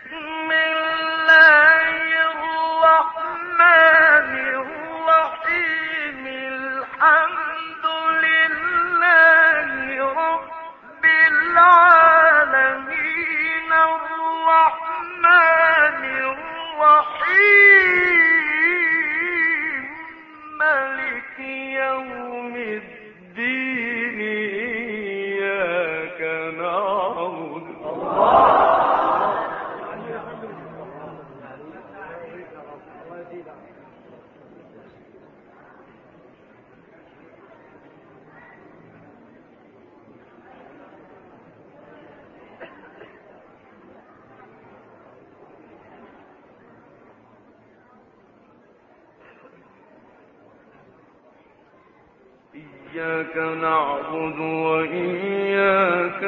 إياك نعبد وإياك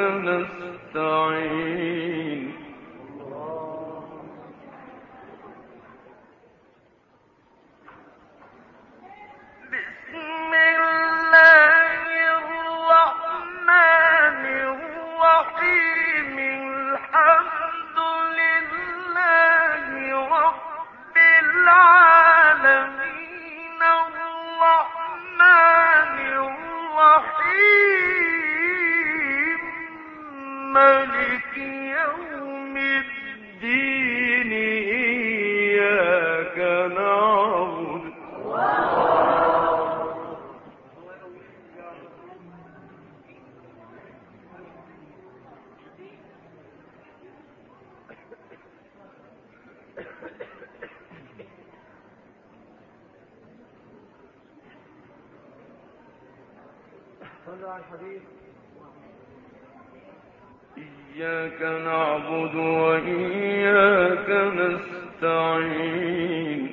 نستعين مالك يوم الدين إياك نعبد صلوا على الحبيب. إياك نعبد وإياك نستعين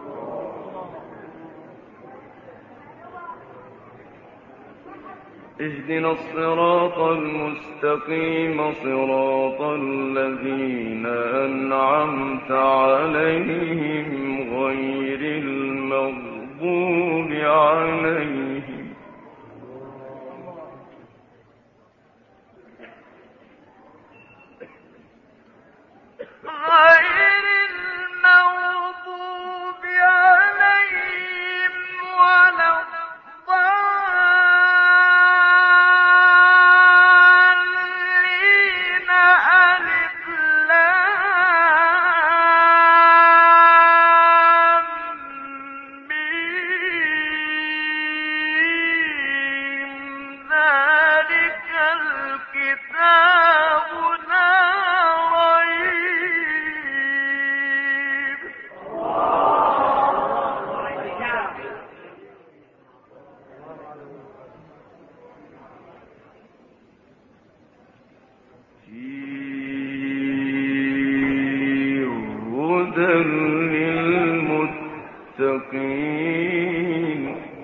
اهدنا الصراط المستقيم صراط الذين أنعمت عليهم غير المغضوب عليهم للمتقين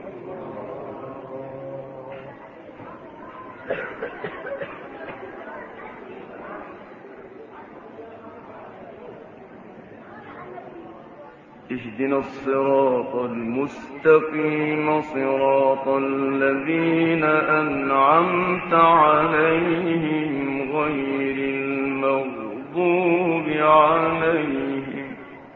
اهدنا الصراط المستقيم صراط الذين أنعمت عليهم غير المغضوب عليهم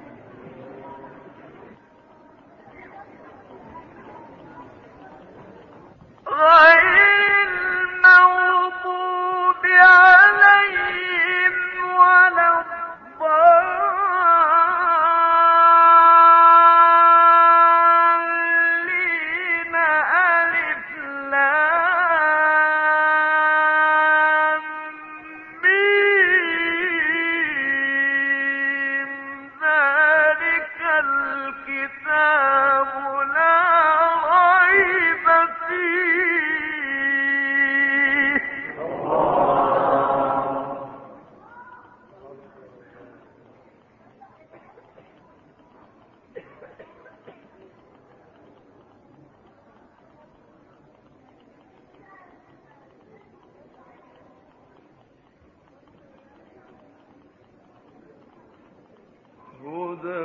هدى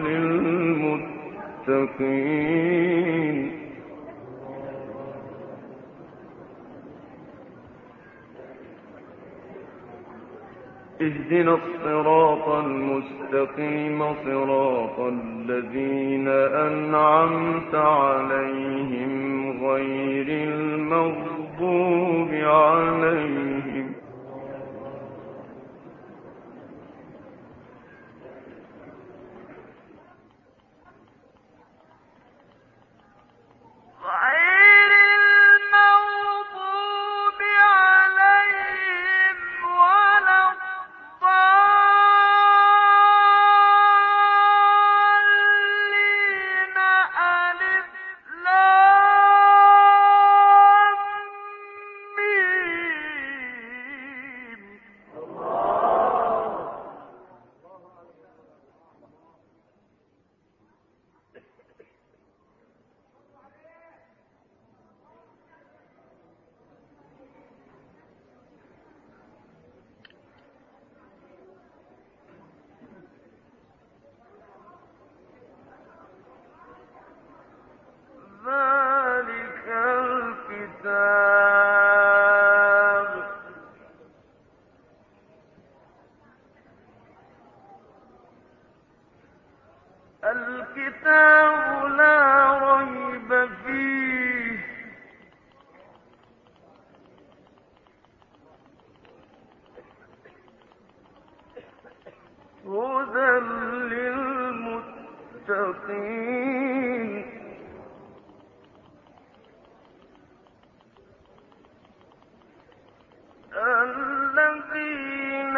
للمتقين اهدنا الصراط المستقيم صراط الذين أنعمت عليهم غير المغضوب عليهم الكتاب لا ريب فيه هدى للمتقين الذين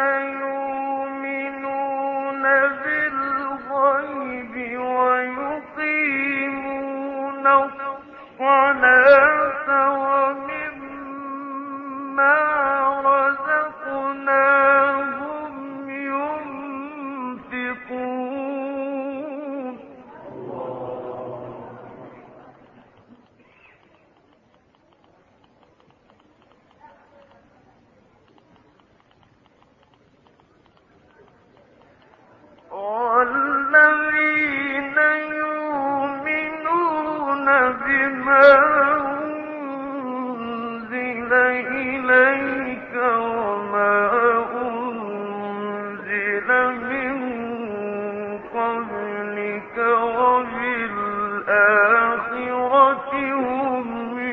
يؤمنون بالغيب ويقيمون الصلاة ومما رزقناهم ينفقون والذين يؤمنون بما أنزل إليك وما أنزل من قبلك وبالآخرة هم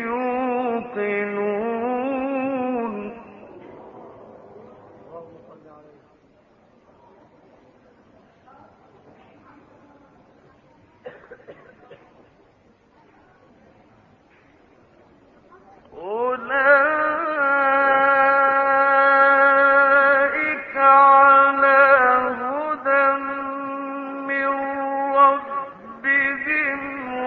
يوقنون أولئك على هدى من ربهم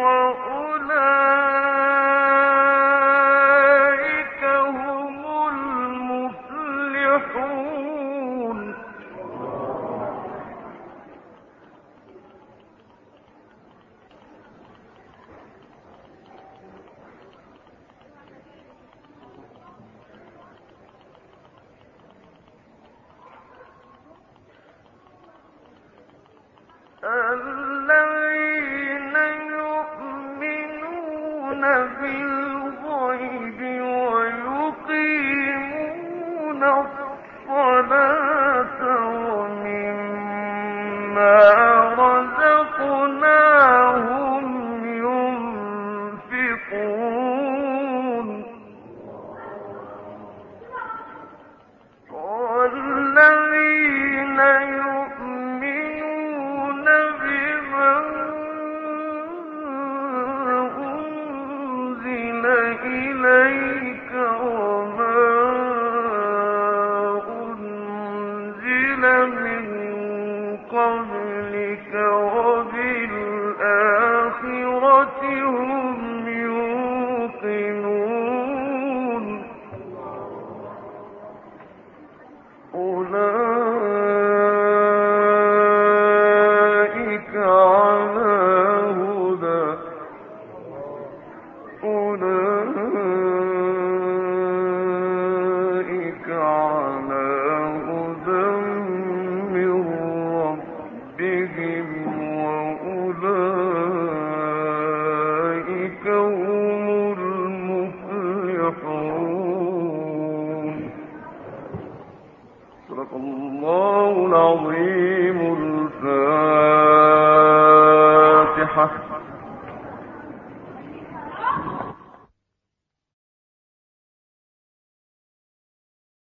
وأولئك هم المفلحون الذين يؤمنون بالغيب ويقيمون الصلاة ومما رزقناهم ينفقون والذين يؤمنون بما أنزل إليك وما أنزل من قبلك وبالآخرة هم يوقنون أولئك على هدى أولئك على هدى من ربهم وأولئك هم المفلحون. صدق الله العظيم